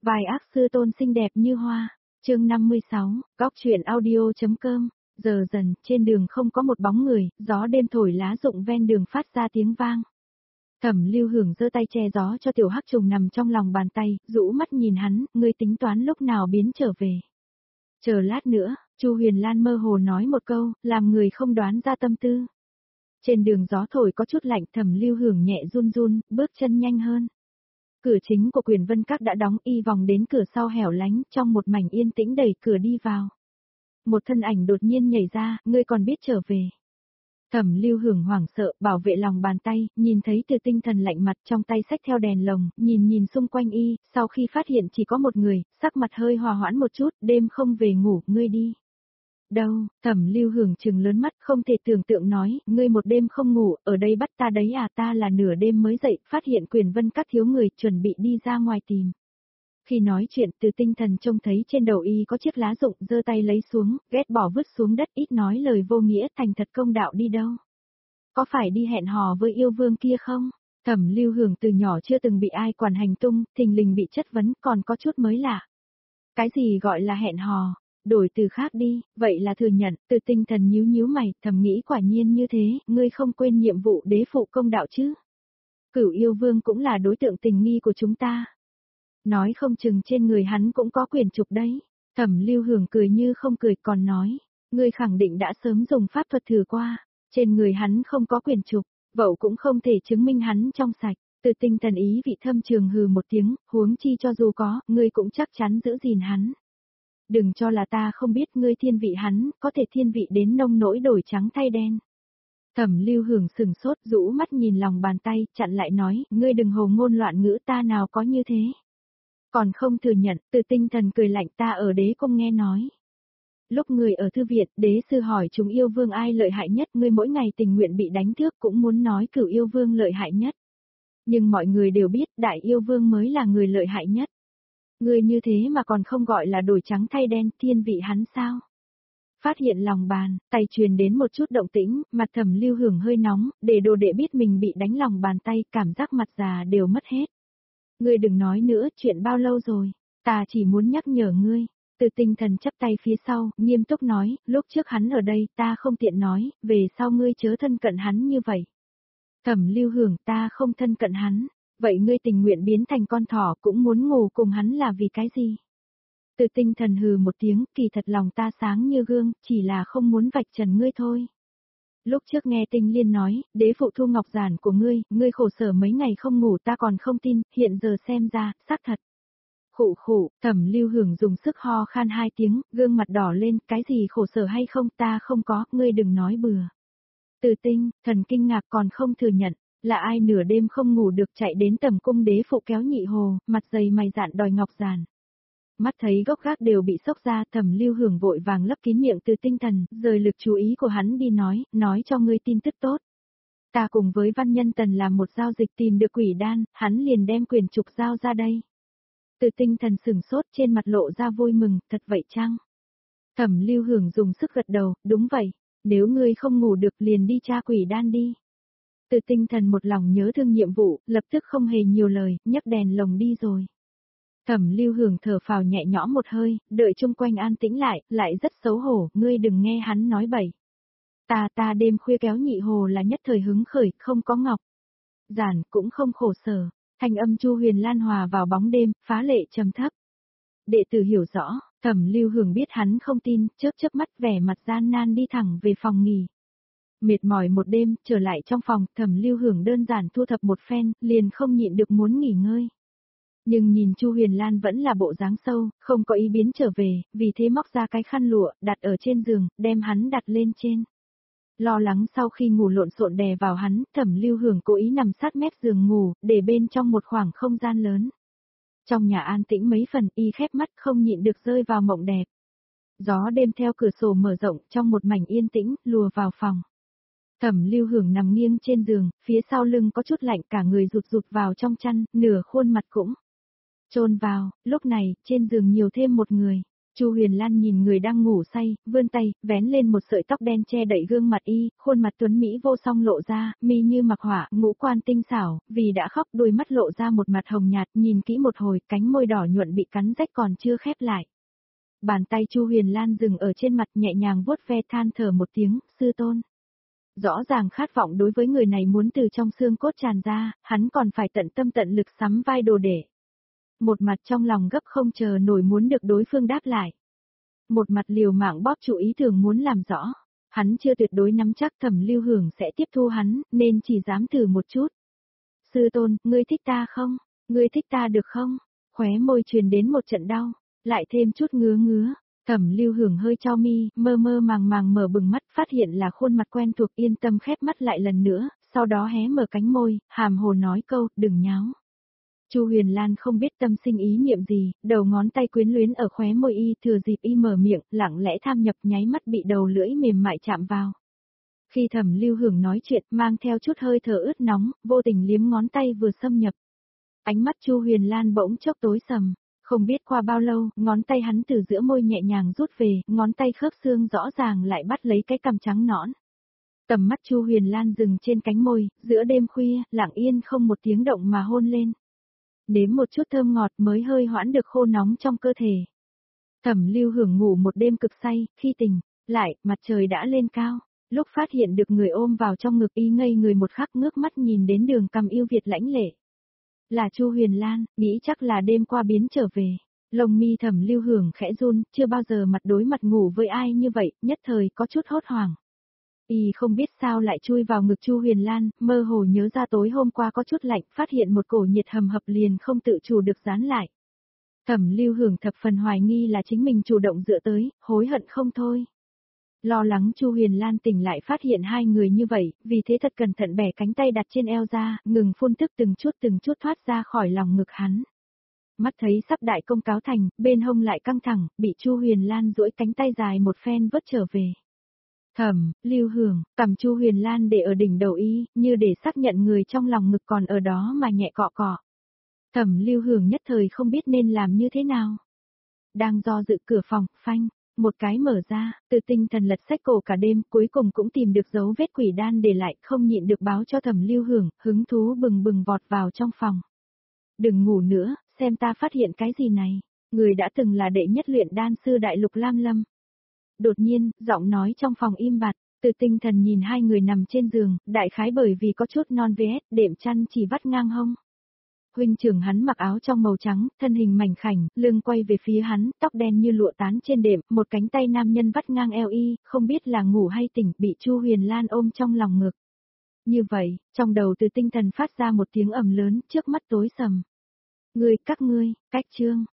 Vài ác sư tôn xinh đẹp như hoa. Chương 56, góc truyện audio.com. Giờ dần, trên đường không có một bóng người, gió đêm thổi lá rụng ven đường phát ra tiếng vang. Thẩm Lưu Hưởng giơ tay che gió cho tiểu hắc trùng nằm trong lòng bàn tay, rũ mắt nhìn hắn, ngươi tính toán lúc nào biến trở về. Chờ lát nữa, Chu Huyền Lan mơ hồ nói một câu, làm người không đoán ra tâm tư. Trên đường gió thổi có chút lạnh, Thẩm Lưu Hưởng nhẹ run run, bước chân nhanh hơn. Cửa chính của Quyền Vân Các đã đóng, y vòng đến cửa sau hẻo lánh, trong một mảnh yên tĩnh đẩy cửa đi vào. Một thân ảnh đột nhiên nhảy ra, ngươi còn biết trở về. Thẩm Lưu Hưởng hoảng sợ, bảo vệ lòng bàn tay, nhìn thấy Từ Tinh Thần lạnh mặt trong tay xách theo đèn lồng, nhìn xung quanh y, sau khi phát hiện chỉ có một người, sắc mặt hơi hòa hoãn một chút, đêm không về ngủ, ngươi đi. Đâu, Thẩm Lưu Hưởng trừng lớn mắt không thể tưởng tượng nói, ngươi một đêm không ngủ, ở đây bắt ta đấy à, ta là nửa đêm mới dậy, phát hiện Quyền Vân Các thiếu người, chuẩn bị đi ra ngoài tìm. Khi nói chuyện, Từ Tinh Thần trông thấy trên đầu y có chiếc lá rụng, giơ tay lấy xuống, ghét bỏ vứt xuống đất, ít nói lời vô nghĩa, thành thật công đạo đi đâu. Có phải đi hẹn hò với yêu vương kia không? Thẩm Lưu Hưởng từ nhỏ chưa từng bị ai quản hành tung, thình lình bị chất vấn, còn có chút mới lạ. Cái gì gọi là hẹn hò? Đổi từ khác đi, vậy là thừa nhận. Từ Tinh Thần nhíu mày, thầm nghĩ quả nhiên như thế, ngươi không quên nhiệm vụ đế phụ công đạo chứ? Cửu yêu vương cũng là đối tượng tình nghi của chúng ta. Nói không chừng trên người hắn cũng có quyền trục đấy. Thẩm Lưu Hưởng cười như không cười, còn nói, ngươi khẳng định đã sớm dùng pháp thuật thử qua, trên người hắn không có quyền trục, vậy cũng không thể chứng minh hắn trong sạch. Từ Tinh Thần ý vị thâm trường hừ một tiếng, huống chi cho dù có, ngươi cũng chắc chắn giữ gìn hắn. Đừng cho là ta không biết ngươi thiên vị hắn, có thể thiên vị đến nông nỗi đổi trắng thay đen. Thẩm Lưu Hưởng sừng sốt, rũ mắt nhìn lòng bàn tay, chặn lại nói, ngươi đừng hồ ngôn loạn ngữ, ta nào có như thế. Còn không thừa nhận, Từ Tinh Thần cười lạnh, ta ở đế cung nghe nói. Lúc người ở thư viện, đế sư hỏi chúng yêu vương ai lợi hại nhất, ngươi mỗi ngày tình nguyện bị đánh thước cũng muốn nói cửu yêu vương lợi hại nhất. Nhưng mọi người đều biết đại yêu vương mới là người lợi hại nhất. Ngươi như thế mà còn không gọi là đổi trắng thay đen, thiên vị hắn sao? Phát hiện lòng bàn, tay truyền đến một chút động tĩnh, mặt Thẩm Lưu Hưởng hơi nóng, để đồ đệ biết mình bị đánh lòng bàn tay, cảm giác mặt già đều mất hết. Ngươi đừng nói nữa, chuyện bao lâu rồi, ta chỉ muốn nhắc nhở ngươi. Từ Tinh Thần chắp tay phía sau, nghiêm túc nói, lúc trước hắn ở đây, ta không tiện nói, về sau ngươi chớ thân cận hắn như vậy. Thẩm Lưu Hưởng, ta không thân cận hắn, vậy ngươi tình nguyện biến thành con thỏ cũng muốn ngủ cùng hắn là vì cái gì? Từ Tinh Thần hừ một tiếng, kỳ thật lòng ta sáng như gương, chỉ là không muốn vạch trần ngươi thôi. Lúc trước nghe Tinh Liên nói, đế phụ thu ngọc giản của ngươi khổ sở mấy ngày không ngủ ta còn không tin, hiện giờ xem ra, xác thật. Khụ khụ, Thẩm Lưu Hưởng dùng sức ho khan 2 tiếng, gương mặt đỏ lên, cái gì khổ sở hay không, ta không có, ngươi đừng nói bừa. Từ Tinh, thần kinh ngạc còn không thừa nhận, là ai nửa đêm không ngủ được chạy đến tầm cung đế phụ kéo nhị hồ, mặt dày mày dạn đòi ngọc giản. Mắt thấy gốc gác đều bị sốc ra, Thẩm Lưu Hưởng vội vàng lấp kín miệng Từ Tinh Thần, rời lực chú ý của hắn đi nói cho ngươi tin tức tốt. Ta cùng với Văn Nhân Tần làm một giao dịch tìm được quỷ đan, hắn liền đem quyền trục giao ra đây. Từ Tinh Thần sừng sốt trên mặt lộ ra vui mừng, thật vậy chăng? Thẩm Lưu Hưởng dùng sức gật đầu, đúng vậy, nếu ngươi không ngủ được liền đi tra quỷ đan đi. Từ Tinh Thần một lòng nhớ thương nhiệm vụ, lập tức không hề nhiều lời, nhấc đèn lồng đi rồi. Thẩm Lưu Hưởng thở phào nhẹ nhõm một hơi, đợi chung quanh an tĩnh lại rất xấu hổ, ngươi đừng nghe hắn nói bậy. Ta đêm khuya kéo nhị hồ là nhất thời hứng khởi, không có ngọc giản cũng không khổ sở. Thanh âm Chu Huyền Lan hòa vào bóng đêm, phá lệ trầm thấp. Đệ tử hiểu rõ, Thẩm Lưu Hưởng biết hắn không tin, chớp mắt vẻ mặt gian nan đi thẳng về phòng nghỉ. Mệt mỏi một đêm, trở lại trong phòng, Thẩm Lưu Hưởng đơn giản thu thập một phen, liền không nhịn được muốn nghỉ ngơi. Nhưng nhìn Chu Huyền Lan vẫn là bộ dáng sâu, không có ý biến trở về, vì thế móc ra cái khăn lụa, đặt ở trên giường, đem hắn đặt lên trên. Lo lắng sau khi ngủ lộn xộn đè vào hắn, Thẩm Lưu Hưởng cố ý nằm sát mép giường ngủ, để bên trong một khoảng không gian lớn. Trong nhà an tĩnh mấy phần, y khép mắt không nhịn được rơi vào mộng đẹp. Gió đêm theo cửa sổ mở rộng, trong một mảnh yên tĩnh, lùa vào phòng. Thẩm Lưu Hưởng nằm nghiêng trên giường, phía sau lưng có chút lạnh, cả người rụt vào trong chăn, nửa khuôn mặt cũng chôn vào. Lúc này, trên giường nhiều thêm một người. Chu Huyền Lan nhìn người đang ngủ say, vươn tay, vén lên một sợi tóc đen che đậy gương mặt y, khuôn mặt tuấn mỹ vô song lộ ra, mi như mặc họa, ngũ quan tinh xảo, vì đã khóc đôi mắt lộ ra một mặt hồng nhạt, nhìn kỹ một hồi, cánh môi đỏ nhuận bị cắn rách còn chưa khép lại. Bàn tay Chu Huyền Lan dừng ở trên mặt nhẹ nhàng vuốt ve than thở một tiếng, sư tôn. Rõ ràng khát vọng đối với người này muốn từ trong xương cốt tràn ra, hắn còn phải tận tâm tận lực sắm vai đồ để. Một mặt trong lòng gấp không chờ nổi muốn được đối phương đáp lại. Một mặt liều mạng bóp trụ ý tưởng muốn làm rõ. Hắn chưa tuyệt đối nắm chắc Thẩm Lưu Hưởng sẽ tiếp thu hắn, nên chỉ dám thử một chút. Sư tôn, ngươi thích ta không? Ngươi thích ta được không? Khóe môi truyền đến một trận đau, lại thêm chút ngứa ngứa. Thẩm Lưu Hưởng hơi chau mi, mơ mơ màng màng mở bừng mắt, phát hiện là khuôn mặt quen thuộc, yên tâm khép mắt lại lần nữa, sau đó hé mở cánh môi, hàm hồ nói câu, đừng nháo. Chu Huyền Lan không biết tâm sinh ý niệm gì, đầu ngón tay quyến luyến ở khóe môi y, thừa dịp y mở miệng, lặng lẽ tham nhập, nháy mắt bị đầu lưỡi mềm mại chạm vào. Khi Thẩm Lưu Hưởng nói chuyện, mang theo chút hơi thở ướt nóng, vô tình liếm ngón tay vừa xâm nhập. Ánh mắt Chu Huyền Lan bỗng chốc tối sầm, không biết qua bao lâu, ngón tay hắn từ giữa môi nhẹ nhàng rút về, ngón tay khớp xương rõ ràng lại bắt lấy cái cằm trắng nõn. Tầm mắt Chu Huyền Lan dừng trên cánh môi, giữa đêm khuya, lặng yên không một tiếng động mà hôn lên. Nếm một chút thơm ngọt mới hơi hoãn được khô nóng trong cơ thể. Thẩm Lưu Hưởng ngủ một đêm cực say, khi tỉnh lại, mặt trời đã lên cao. Lúc phát hiện được người ôm vào trong ngực y ngây người một khắc, ngước mắt nhìn đến đường cằm yêu Việt lãnh lệ. Là Chu Huyền Lan, nghĩ chắc là đêm qua biến trở về. Lông mi Thẩm Lưu Hưởng khẽ run, chưa bao giờ mặt đối mặt ngủ với ai như vậy, nhất thời có chút hốt hoảng. Y không biết sao lại chui vào ngực Chu Huyền Lan, mơ hồ nhớ ra tối hôm qua có chút lạnh, phát hiện một cổ nhiệt hầm hập liền không tự chủ được dán lại. Thẩm Lưu Hưởng thập phần hoài nghi là chính mình chủ động dựa tới, hối hận không thôi. Lo lắng Chu Huyền Lan tỉnh lại phát hiện hai người như vậy, vì thế thật cẩn thận bẻ cánh tay đặt trên eo ra, ngừng phun tức từng chút thoát ra khỏi lòng ngực hắn. Mắt thấy sắp đại công cáo thành, bên hông lại căng thẳng, bị Chu Huyền Lan duỗi cánh tay dài một phen vớt trở về. Thẩm Lưu Hưởng, cầm Chu Huyền Lan để ở đỉnh đầu y, như để xác nhận người trong lòng ngực còn ở đó mà nhẹ cọ cọ. Thẩm Lưu Hưởng nhất thời không biết nên làm như thế nào. Đang do dự, cửa phòng, phanh, một cái mở ra, từ tinh thần lật sách cổ cả đêm, cuối cùng cũng tìm được dấu vết quỷ đan để lại, không nhịn được báo cho Thẩm Lưu Hưởng, hứng thú bừng bừng vọt vào trong phòng. Đừng ngủ nữa, xem ta phát hiện cái gì này. Người đã từng là đệ nhất luyện đan sư Đại Lục Lam Lâm. Đột nhiên, giọng nói trong phòng im bặt, từ tinh thần nhìn hai người nằm trên giường, đại khái bởi vì có chút non vét, đệm chăn chỉ vắt ngang hông. Huynh trưởng hắn mặc áo trong màu trắng, thân hình mảnh khảnh, lưng quay về phía hắn, tóc đen như lụa tán trên đệm, một cánh tay nam nhân vắt ngang eo y, không biết là ngủ hay tỉnh, bị Chu Huyền Lan ôm trong lòng ngực. Như vậy, trong đầu từ tinh thần phát ra một tiếng ầm lớn, trước mắt tối sầm. Các ngươi, cách chương.